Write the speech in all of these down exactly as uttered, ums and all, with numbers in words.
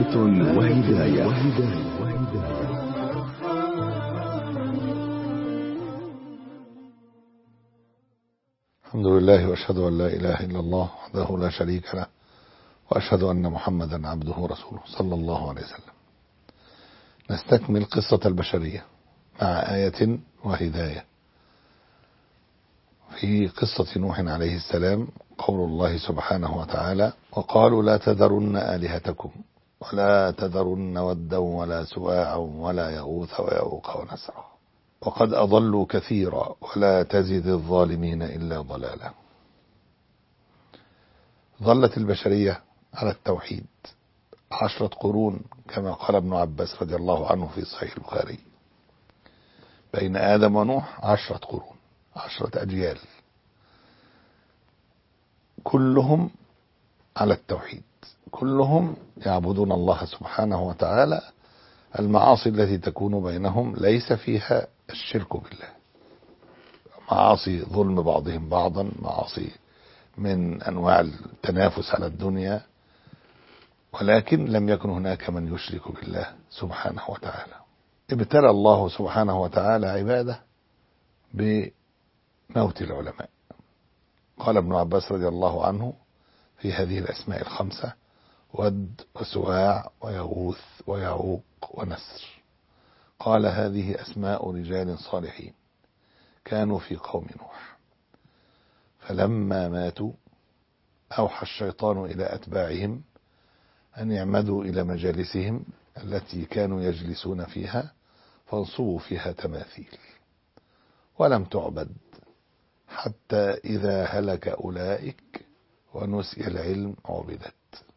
آية وهداية. الحمد لله، وأشهد أن لا إله إلا الله وحده لا شريك له، وأشهد أن محمدا عبده ورسوله صلى الله عليه وسلم. نستكمل قصة البشرية مع آية وهداية. في قصة نوح عليه السلام قول الله سبحانه وتعالى: وقالوا لا تذرن آلهتكم ولا تذرن ودا ولا سواعا ولا يغوث ويعوق ونسرا وقد أضلوا كثيرا ولا تزد الظالمين إلا ضلالا. ظلت البشرية على التوحيد عشرة قرون كما قال ابن عباس رضي الله عنه في صحيح البخاري: بين آدم ونوح عشرة قرون، عشرة أجيال، كلهم على التوحيد، كلهم يعبدون الله سبحانه وتعالى. المعاصي التي تكون بينهم ليس فيها الشرك بالله، معاصي ظلم بعضهم بعضا، معاصي من أنواع التنافس على الدنيا، ولكن لم يكن هناك من يشرك بالله سبحانه وتعالى. ابتلى الله سبحانه وتعالى عباده بموت العلماء. قال ابن عباس رضي الله عنه في هذه الأسماء الخمسة: ود وسواع ويغوث ويعوق ونسر، قال هذه أسماء رجال صالحين كانوا في قوم نوح، فلما ماتوا أوحى الشيطان إلى أتباعهم أن يعمدوا إلى مجالسهم التي كانوا يجلسون فيها فانصبوا فيها تماثيل، ولم تعبد حتى إذا هلك أولئك ونسي العلم عبدت.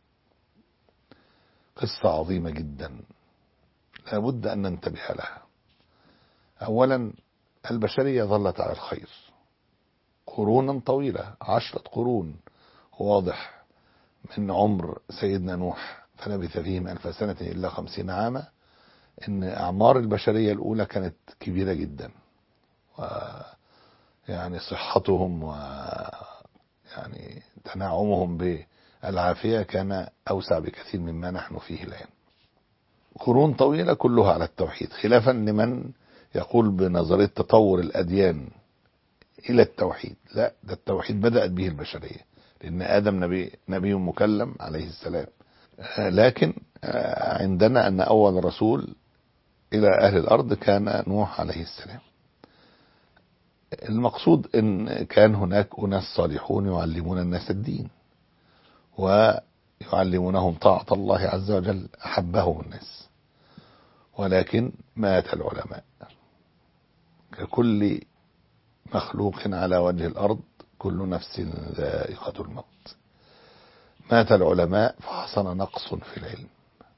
قصة عظيمة جدا لا بد أن ننتبه لها. أولا، البشرية ظلت على الخير قرونا طويلة، عشرة قرون، واضح من عمر سيدنا نوح فلبث فيهم ألف سنة إلا خمسين عاما إن أعمار البشرية الأولى كانت كبيرة جدا، ويعني صحتهم ويعني تنعمهم بالعافية كان أوسع بكثير مما نحن فيه الآن. قرون طويلة كلها على التوحيد، خلافا لمن يقول بنظرية تطور الأديان إلى التوحيد. لا، ده التوحيد بدأت به البشرية، لأن آدم نبي, نبي مكلم عليه السلام، لكن عندنا أن أول رسول إلى أهل الأرض كان نوح عليه السلام. المقصود أن كان هناك أناس صالحون يعلمون الناس الدين ويعلمونهم طاعة الله عز وجل، أحبهم الناس، ولكن مات العلماء ككل مخلوق على وجه الأرض، كل نفس ذائقة الموت. مات العلماء فحصل نقص في العلم.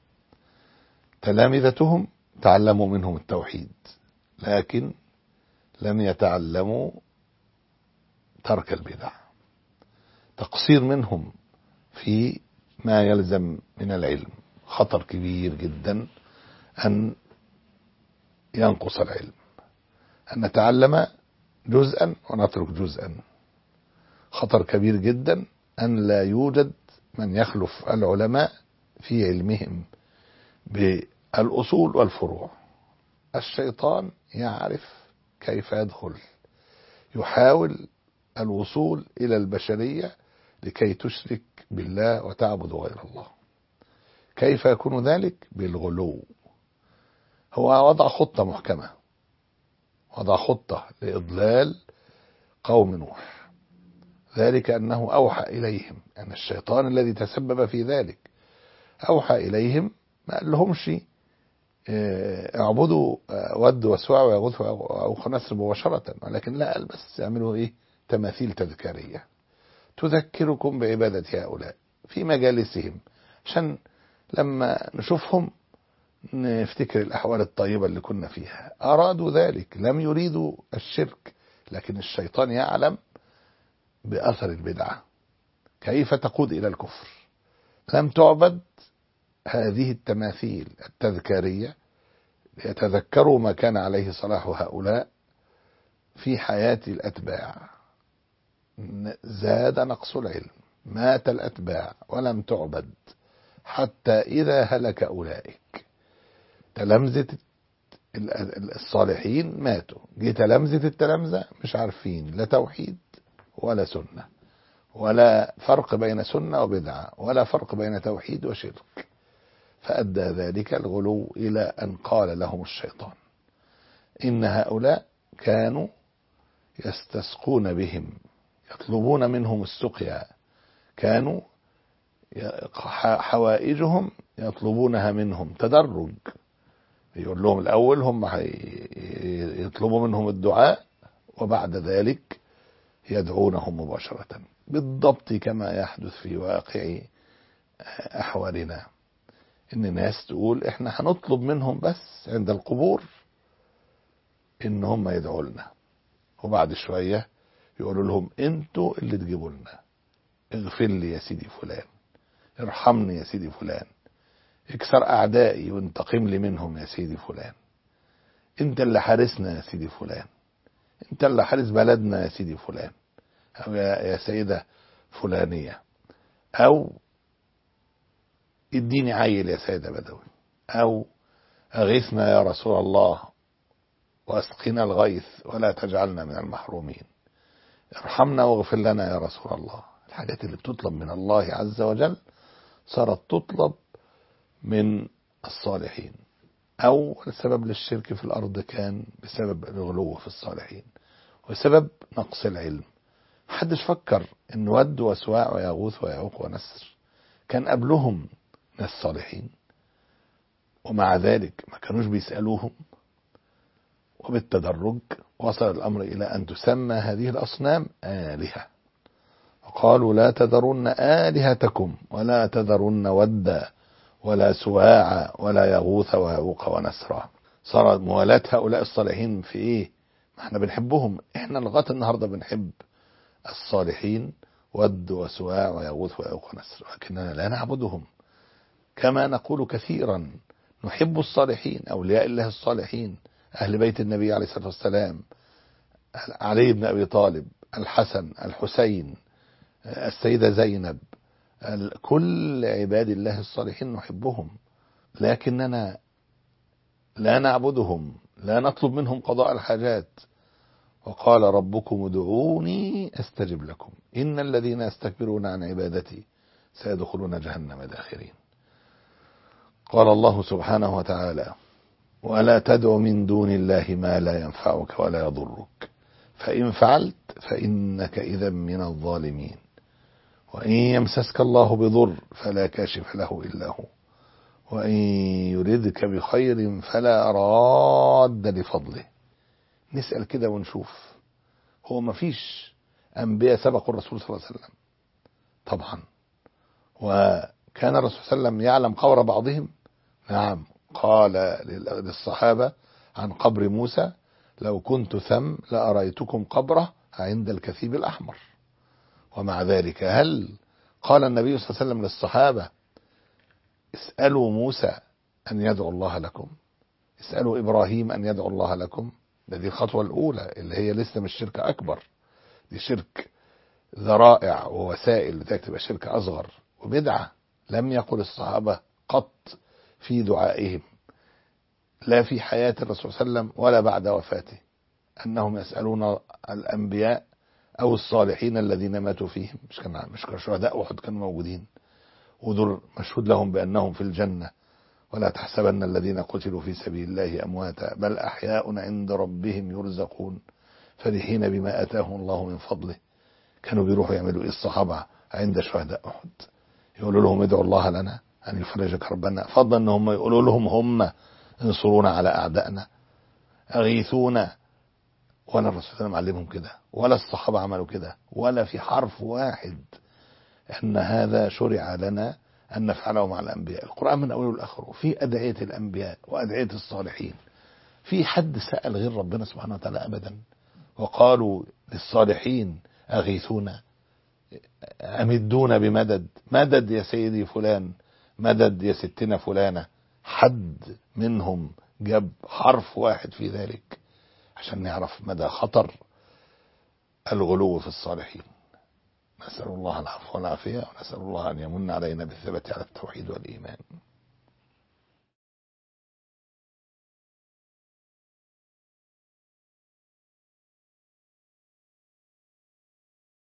تلامذتهم تعلموا منهم التوحيد، لكن لم يتعلموا ترك البدع. تقصير منهم في ما يلزم من العلم، خطر كبير جدا أن ينقص العلم، أن نتعلم جزءا ونترك جزءا. خطر كبير جدا أن لا يوجد من يخلف العلماء في علمهم بالأصول والفروع. الشيطان يعرف كيف يدخل، يحاول الوصول إلى البشرية لكي تشرك بالله وتعبد غير الله. كيف يكون ذلك؟ بالغلو. هو وضع خطة محكمة، وضع خطة لإضلال قوم نوح، ذلك أنه أوحى إليهم، أن الشيطان الذي تسبب في ذلك أوحى إليهم، ما قال لهمش اعبدوا ود وسواع ويغوث ويعوق ونسر مباشرة، ولكن لا، قال بس يعملوا إيه؟ تماثيل تذكارية تذكركم بعبادة هؤلاء في مجالسهم، عشان لما نشوفهم نفتكر الأحوال الطيبة اللي كنا فيها. أرادوا ذلك، لم يريدوا الشرك، لكن الشيطان يعلم بأثر البدعة كيف تقود إلى الكفر. لم تعبد هذه التماثيل التذكارية ليتذكروا ما كان عليه صلاح هؤلاء في حياة الأتباع. زاد نقص العلم، مات الأتباع ولم تعبد حتى إذا هلك أولئك. تلامذة الصالحين ماتوا، جه تلامذة التلامذة مش عارفين لا توحيد ولا سنة، ولا فرق بين سنة وبدعة، ولا فرق بين توحيد وشرك، فأدى ذلك الغلو إلى أن قال لهم الشيطان إن هؤلاء كانوا يستسقون بهم، يطلبون منهم السقيا، كانوا حوائجهم يطلبونها منهم تدرج، يقول لهم الأول هم يطلبوا منهم الدعاء وبعد ذلك يدعونهم مباشرة، بالضبط كما يحدث في واقع أحوالنا. إن الناس تقول إحنا هنطلب منهم بس عند القبور إن هم يدعوا لنا، وبعد شوية يقولوا لهم أنتوا اللي تجيبوا لنا، اغفر لي يا سيدي فلان، ارحمني يا سيدي فلان، اكسر أعدائي وانتقم لي منهم يا سيدي فلان، انت اللي حارسنا يا سيدي فلان، انت اللي حارس بلدنا يا سيدي فلان، أو يا سيدة فلانية، أو اديني عيل يا سيدة بدوي، أو أغيثنا يا رسول الله واسقنا الغيث ولا تجعلنا من المحرومين، ارحمنا واغفر لنا يا رسول الله. الحاجات اللي بتطلب من الله عز وجل صارت تطلب من الصالحين. أول سبب للشرك في الأرض كان بسبب الغلو في الصالحين وسبب نقص العلم. محدش فكر ان ود وسواع ويغوث ويعوق ونسر كان قبلهم ناس صالحين، ومع ذلك ما كانوش بيسألوهم، وبالتدرج وصل الأمر إلى أن تسمى هذه الأصنام آلهة، وقالوا لا تذرن آلهتكم ولا تذرن ودا ولا سواع ولا يغوث ويعوق ونسرا. صار موالاة هؤلاء الصالحين في إيه؟ ما احنا بنحبهم، احنا لغاية النهاردة بنحب الصالحين ود وسواع ويغوث ويعوق ونسر، ولكننا لا نعبدهم كما نقول كثيرا. نحب الصالحين، أولياء الله الصالحين، أهل بيت النبي عليه الصلاة والسلام، علي بن أبي طالب، الحسن، الحسين، السيدة زينب، كل عباد الله الصالحين نحبهم، لكننا لا نعبدهم، لا نطلب منهم قضاء الحاجات. وقال ربكم ادعوني استجب لكم إن الذين يستكبرون عن عبادتي سيدخلون جهنم داخرين. قال الله سبحانه وتعالى ولا تدع من دون الله ما لا ينفعك ولا يضرك فإن فعلت فإنك إذا من الظالمين وإن يمسسك الله بضر فلا كاشف له إلا هو وإن يردك بخير فلا راد لفضله. نسأل كده ونشوف، هو ما فيش أنبياء سبقوا الرسول صلى الله عليه وسلم؟ طبعا. وكان الرسول صلى الله عليه وسلم يعلم قبر بعضهم؟ نعم. قال للصحابة عن قبر موسى لو كنت ثم لأريتكم قبره عند الكثيب الأحمر. ومع ذلك هل قال النبي صلى الله عليه وسلم للصحابة اسألوا موسى أن يدعو الله لكم، اسألوا إبراهيم أن يدعو الله لكم؟ ده دي الخطوة الأولى اللي هي لسه مش شرك أكبر، دي شرك ذرائع ووسائل تبقى شرك أصغر وبدعة. لم يقل الصحابة قط في دعائهم لا في حياة الرسول صلى الله عليه وسلم ولا بعد وفاته أنهم يسألون الأنبياء أو الصالحين الذين ماتوا فيهم. مش كان مش كان شهداء أحد كانوا موجودين ودول مشهود لهم بأنهم في الجنة؟ ولا تحسبن الذين قتلوا في سبيل الله أمواتا بل أحياء عند ربهم يرزقون فرحين بما آتاهم الله من فضله. كانوا بيروحوا يعملوا إيه الصحابة عند شهداء أحد؟ يقولوا لهم ادعوا الله لنا أن يفرج كربنا، فضلا أن هم يقولوا لهم هم انصرونا على أعدائنا، أغيثونا. ولا الرسول صلى الله عليه وسلم علمهم كده، ولا الصحابة عملوا كده، ولا في حرف واحد أن هذا شرع لنا أن نفعله مع الأنبياء. القرآن من أوله لآخره في أدعية الأنبياء وأدعية الصالحين. في حد سأل غير ربنا سبحانه وتعالى أبدا؟ وقالوا للصالحين أغيثونا، أمدونا بمدد، مدد يا سيدي فلان، مدد يا ستنا فلانة. حد منهم جاب حرف واحد في ذلك؟ عشان نعرف مدى خطر الغلو في الصالحين. نسأل الله العفو والعافية، ونسأل الله أن يمن علينا بالثبات على التوحيد والإيمان.